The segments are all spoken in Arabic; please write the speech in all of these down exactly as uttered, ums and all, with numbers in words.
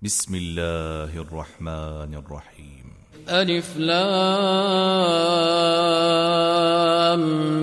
بسم الله الرحمن الرحيم. ألف لام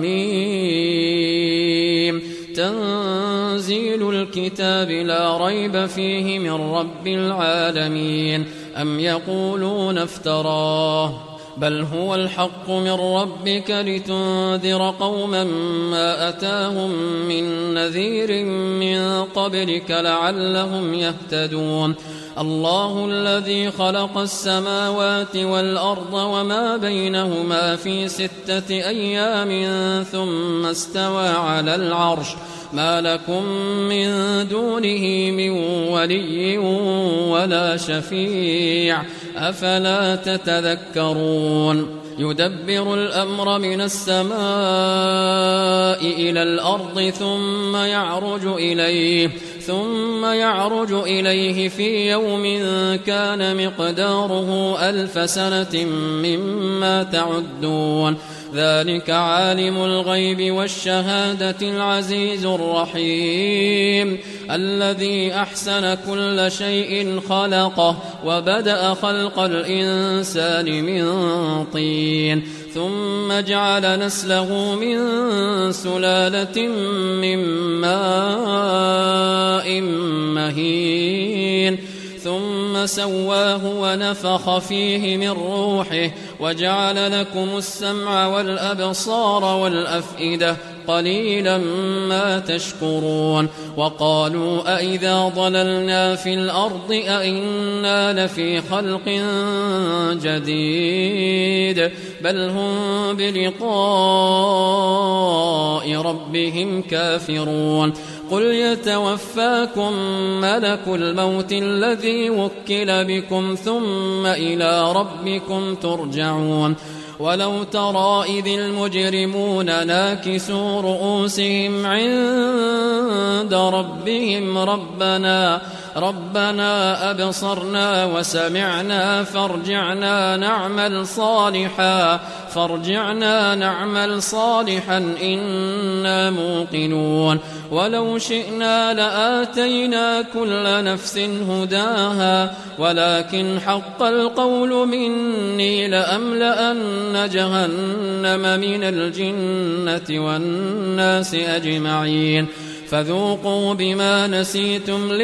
ميم. تنزيل الكتاب لا ريب فيه من رب العالمين. أم يقولون افتراه بل هو الحق من ربك لتنذر قوما ما أتاهم من نذير من قبلك لعلهم يهتدون. الله الذي خلق السماوات والأرض وما بينهما في ستة أيام ثم استوى على العرش ما لكم من دونه من ولي ولا شفيع أفلا تتذكرون. يدبر الأمر من السماء إلى الأرض ثم يعرج إليه ثم يعرج إليه في يوم كان مقداره ألف سنة مما تعدون. ذلك عالم الغيب والشهادة العزيز الرحيم الذي أحسن كل شيء خلقه وبدأ خلق الإنسان من طين ثم جعل نسله من سلالة من ماء مهين ثم سواه ونفخ فيه من روحه وجعل لكم السمع والأبصار والأفئدة قليلا ما تشكرون. وقالوا أئذا ضللنا في الأرض أئنا لفي خلق جديد بل هم بلقاء ربهم كافرون. قل يتوفاكم ملك الموت الذي وكل بكم ثم إلى ربكم ترجعون. ولو ترى إذ المجرمون ناكسوا رؤوسهم عند ربهم ربنا ربنا أبصرنا وسمعنا فارجعنا نعمل صالحا فارجعنا نعمل صالحا إنا موقنون. ولو شئنا لآتينا كل نفس هداها ولكن حق القول مني لأملأن جهنم من الجنة والناس أجمعين. فذوقوا بما نسيتم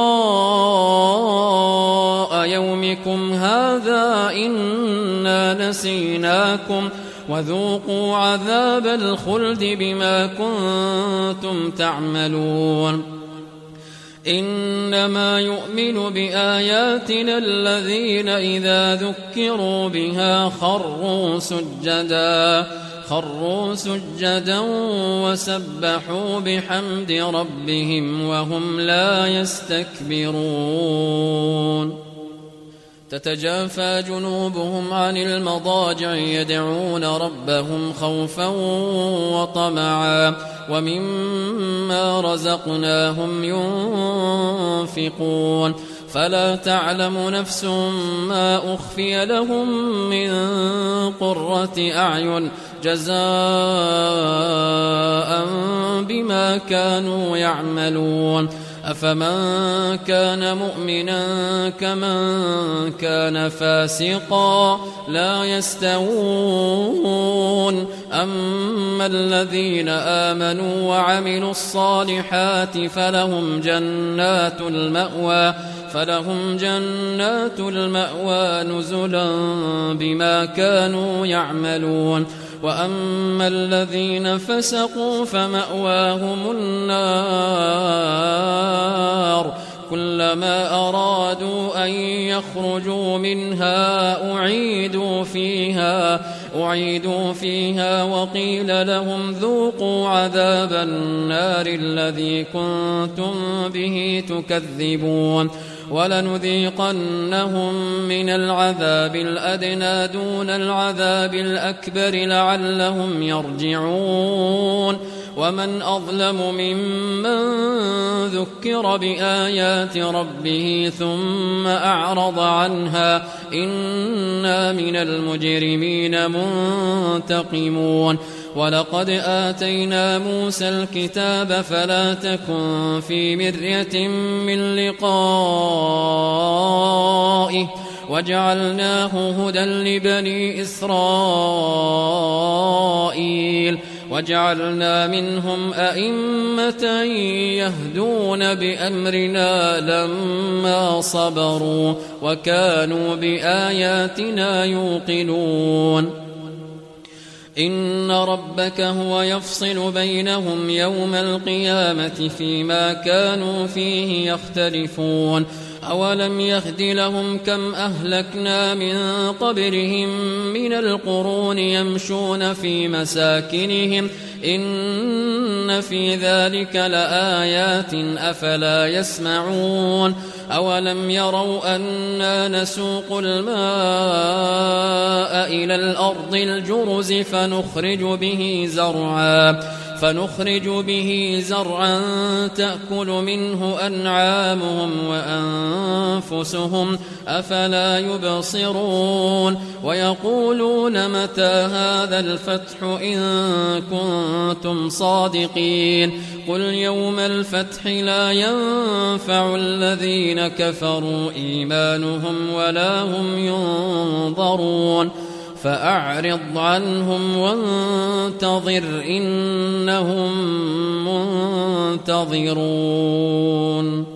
لقاء يومكم هذا إنا نسيناكم وذوقوا عذاب الخلد بما كنتم تعملون. إنما يؤمن بآياتنا الذين إذا ذكروا بها خروا سجدا خروا سجدا وسبحوا بحمد ربهم وهم لا يستكبرون. تتجافى جنوبهم عن المضاجع يدعون ربهم خوفا وطمعا ومما رزقناهم ينفقون. فلا تعلم نفس ما أخفي لهم من قرة أعين جزاء بما كانوا يعملون. أفمن كان مؤمنا كمن كان فاسقا لا يستوون. أما الذين آمنوا وعملوا الصالحات فلهم جنات المأوى فلهم جنات المأوى نزلا بما كانوا يعملون. وأما الذين فسقوا فمأواهم النار كلما أرادوا أن يخرجوا منها أعيدوا فيها أعيدوا فيها وقيل لهم ذوقوا عذاب النار الذي كنتم به تكذبون. ولنذيقنهم من العذاب الأدنى دون العذاب الأكبر لعلهم يرجعون. ومن أظلم ممن ذكر بآيات ربه ثم أعرض عنها إنا من المجرمين منتقمون. ولقد آتينا موسى الكتاب فلا تكن في مرية من لقائه وجعلناه هدى لبني إسرائيل وجعلنا منهم أئمة يهدون بأمرنا لما صبروا وكانوا بآياتنا يوقنون إن ربك هو يفصل بينهم يوم القيامة فيما كانوا فيه يختلفون أولم يهد لهم كم أهلكنا من قبلهم من القرون يمشون في مساكنهم إن في ذلك لآيات أفلا يسمعون أولم يروا أنا نسوق الماء إلى الأرض الجرز فنخرج به زرعا فنخرج به زرعا تأكل منه أنعامهم وأنفسهم أفلا يبصرون ويقولون متى هذا الفتح إن كنتم صادقين قل يوم الفتح لا ينفع الذين كفروا إيمانهم ولا هم ينظرون فأعرض عنهم وانتظر إنهم منتظرون